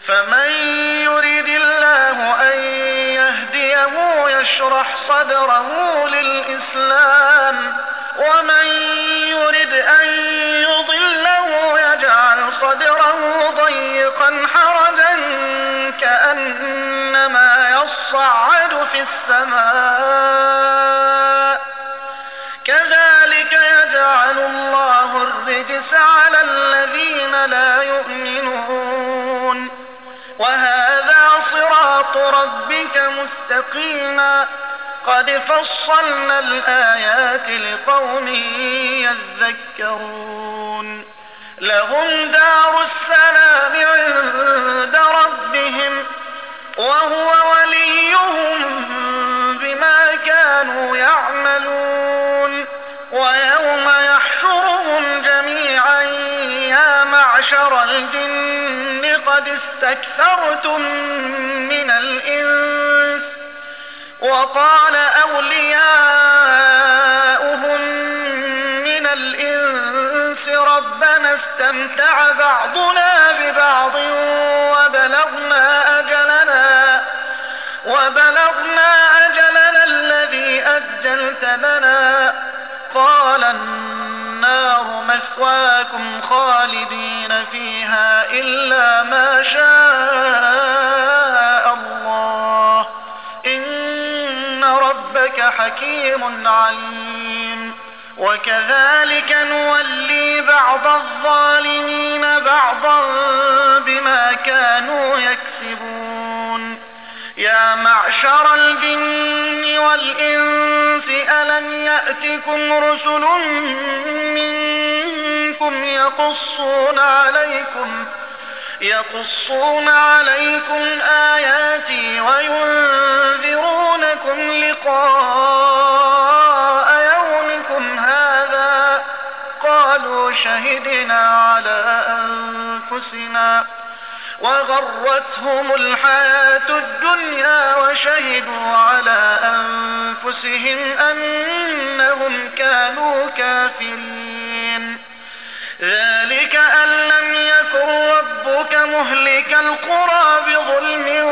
فمن يرد الله أن يهديه يشرح صدره للإسلام ومن يرد أن يضله يجعل صدره ضيقا حرجا كأنما يصعد في السماء كذلك يجعل الله الرجس على الذين لا يؤمنون وهذا صراط ربك مستقيما قد فصلنا الآيات لقوم يذكرون لهم دار السلام عند ربهم وهو وليهم بما كانوا يعملون ويوم يحشرهم جميعا يا معشر الجن قد استكثرتم من الإنس وقال أولياؤهم من الإنس ربنا استمتع بعضنا ببعض وبلغنا أجلنا الذي أجلت لنا قال النار مثواكم خالدين فيها إلا ما شاء الله إن ربك حكيم عليم وكذلك نولي بعض الظالمين بعضا بما كانوا يكسبون يا معشر الجن والإنس ألم يأتكم رسل منكم يقصون عليكم آياتي وينذرونكم لقاء يومكم هذا قالوا شهدنا على أنفسنا وغرتهم الحياة الدنيا وشهدوا على أنفسهم أنهم كانوا كافرين ذلك أن لم يكن ربك مهلك القرى بظلم